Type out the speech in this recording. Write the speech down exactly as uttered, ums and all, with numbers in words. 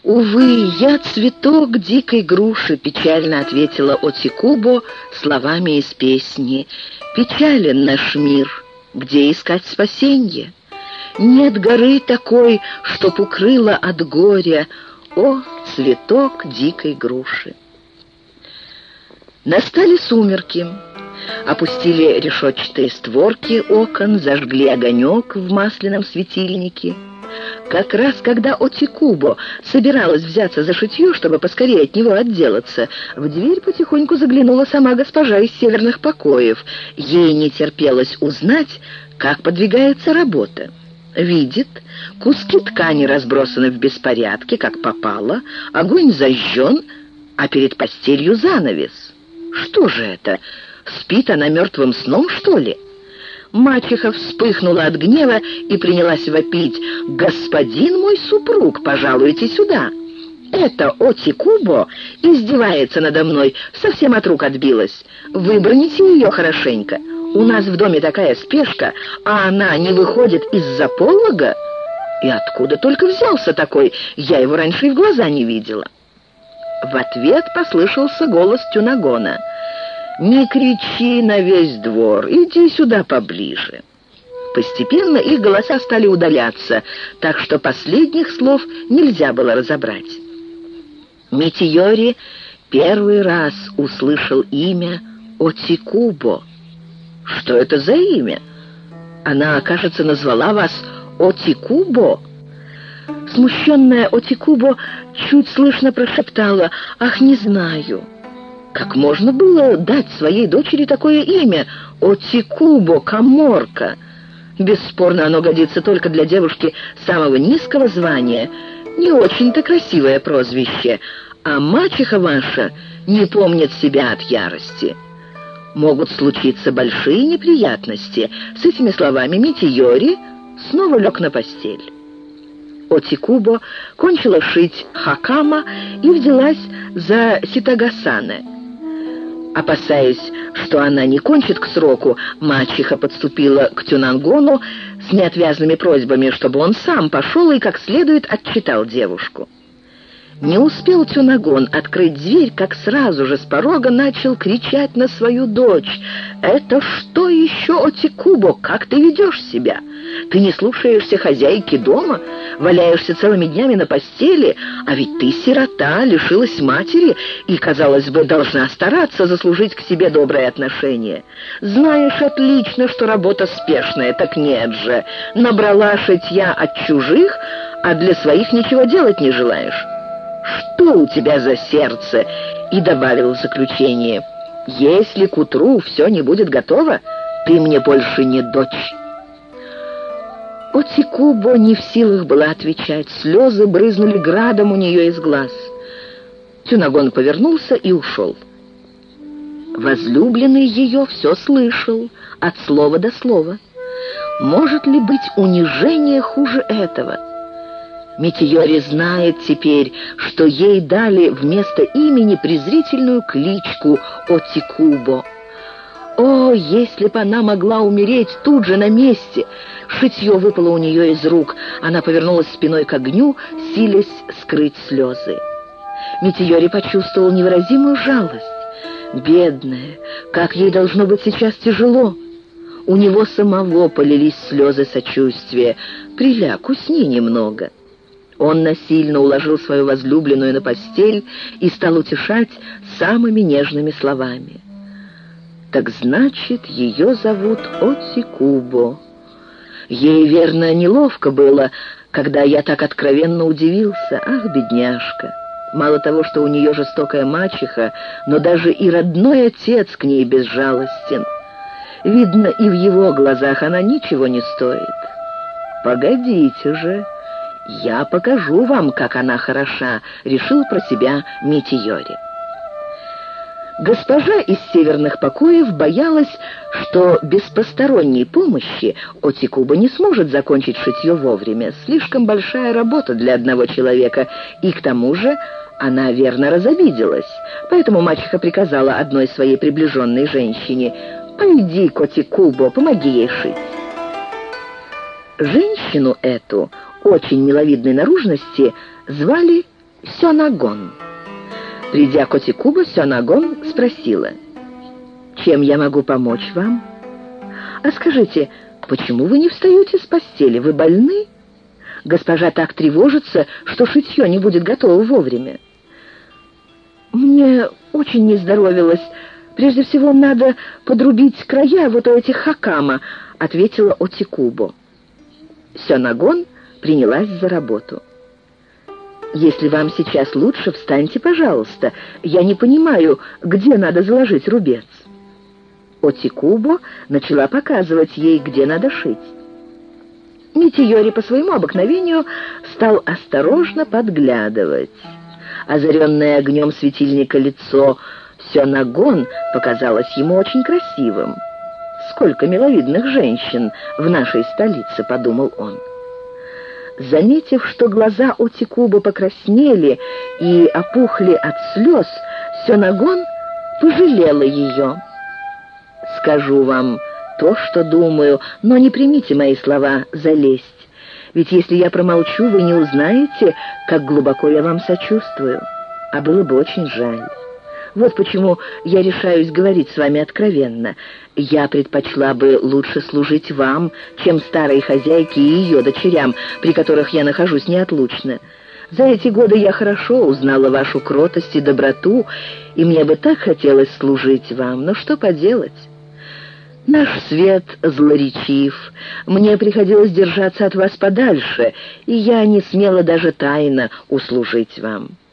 «Увы, я цветок дикой груши», — печально ответила Отикубо словами из песни. «Печален наш мир, где искать спасенье? Нет горы такой, чтоб укрыла от горя, о, цветок дикой груши». Настали сумерки. Опустили решетчатые створки окон, зажгли огонек в масляном светильнике. Как раз когда Отикубо собиралась взяться за шитье, чтобы поскорее от него отделаться, в дверь потихоньку заглянула сама госпожа из северных покоев. Ей не терпелось узнать, как подвигается работа. Видит, куски ткани разбросаны в беспорядке, как попало, огонь зажжен, а перед постелью занавес. Что же это? Спит она мертвым сном, что ли? Мачеха вспыхнула от гнева и принялась вопить: «Господин мой супруг, пожалуйте сюда! Это Отикубо издевается надо мной, совсем от рук отбилась. Выброните ее хорошенько. У нас в доме такая спешка, а она не выходит из-за полога. И откуда только взялся такой? Я его раньше и в глаза не видела». В ответ послышался голос Тюнагона: «Не кричи на весь двор, иди сюда поближе». Постепенно их голоса стали удаляться, так что последних слов нельзя было разобрать. Митиори первый раз услышал имя Отикубо. «Что это за имя? Она, кажется, назвала вас Отикубо?» Смущенная Отикубо чуть слышно прошептала: «Ах, не знаю». Как можно было дать своей дочери такое имя? Отикубо, Каморка. Бесспорно, оно годится только для девушки самого низкого звания. Не очень-то красивое прозвище, а мачеха ваша не помнит себя от ярости. Могут случиться большие неприятности. С этими словами Митиори снова лег на постель. Отикубо кончила шить хакама и взялась за ситагасане. Опасаясь, что она не кончит к сроку, мачеха подступила к Тюнангону с неотвязными просьбами, чтобы он сам пошел и как следует отчитал девушку. Не успел Тюнагон открыть дверь, как сразу же с порога начал кричать на свою дочь: «Это что еще, Отикубо? Как ты ведешь себя? Ты не слушаешься хозяйки дома, валяешься целыми днями на постели, а ведь ты сирота, лишилась матери и, казалось бы, должна стараться заслужить к себе доброе отношение. Знаешь отлично, что работа спешная, так нет же. Набрала шитья от чужих, а для своих ничего делать не желаешь. Что у тебя за сердце?» И добавил в заключение: «Если к утру все не будет готово, ты мне больше не дочь». Отикубо не в силах была отвечать. Слезы брызнули градом у нее из глаз. Тюнагон повернулся и ушел. Возлюбленный ее все слышал, от слова до слова. Может ли быть унижение хуже этого? Митиори знает теперь, что ей дали вместо имени презрительную кличку Отикубо. О, если бы она могла умереть тут же на месте! Шитье выпало у нее из рук. Она повернулась спиной к огню, силясь скрыть слезы. Митиори почувствовал невыразимую жалость. Бедная, как ей должно быть сейчас тяжело. У него самого полились слезы сочувствия. «Приляг, усни немного». Он насильно уложил свою возлюбленную на постель и стал утешать самыми нежными словами. «Так значит, ее зовут Отикубо. Ей, верно, неловко было, когда я так откровенно удивился. Ах, бедняжка! Мало того, что у нее жестокая мачеха, но даже и родной отец к ней безжалостен. Видно, и в его глазах она ничего не стоит. Погодите же, я покажу вам, как она хороша», — решил про себя Митиори. Госпожа из северных покоев боялась, что без посторонней помощи Отикубо не сможет закончить шитье вовремя. Слишком большая работа для одного человека, и к тому же она верно разобиделась. Поэтому мачеха приказала одной своей приближенной женщине: «Пойди к Отикубо, помоги ей шить». Женщину эту, очень миловидной наружности, звали Сёнагон. Придя к Отикубо, Сёнагон спросила: «Чем я могу помочь вам? А скажите, почему вы не встаете с постели? Вы больны? Госпожа так тревожится, что шитье не будет готово вовремя». «Мне очень не здоровилось. Прежде всего надо подрубить края вот у этих хакама», — ответила Отикубо. Сёнагон принялась за работу. «Если вам сейчас лучше, встаньте, пожалуйста. Я не понимаю, где надо заложить рубец». Отикубо начала показывать ей, где надо шить. Митиёри по своему обыкновению стал осторожно подглядывать. Озаренное огнем светильника лицо Сёнагон показалось ему очень красивым. «Сколько миловидных женщин в нашей столице», — подумал он. Заметив, что глаза Отикубо покраснели и опухли от слез, Сёнагон пожалела ее. «Скажу вам то, что думаю, но не примите мои слова за лесть. Ведь если я промолчу, вы не узнаете, как глубоко я вам сочувствую. А было бы очень жаль. Вот почему я решаюсь говорить с вами откровенно. Я предпочла бы лучше служить вам, чем старой хозяйке и ее дочерям, при которых я нахожусь неотлучно. За эти годы я хорошо узнала вашу кротость и доброту, и мне бы так хотелось служить вам, но что поделать? Наш свет злоречив, мне приходилось держаться от вас подальше, и я не смела даже тайно услужить вам».